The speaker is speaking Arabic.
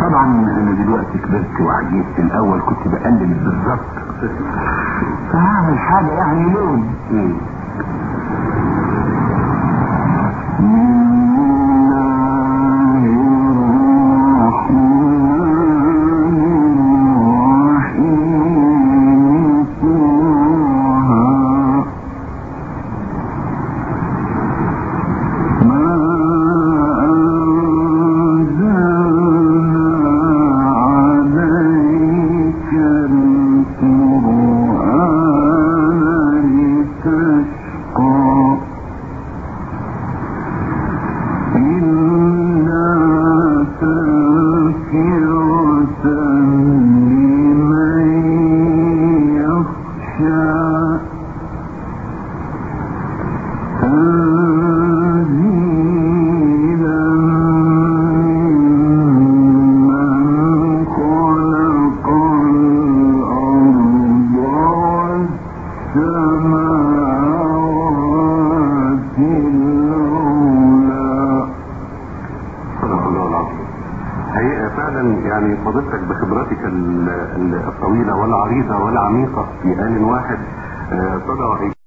طبعا انا دلوقتي كبرت وعجزت، الاول كنت بقلد بالظبط، فهعمل حاجه يعني لون. يعني فضيلتك بخبرتك الطويلة والعريضة والعميقة في آن واحد تضع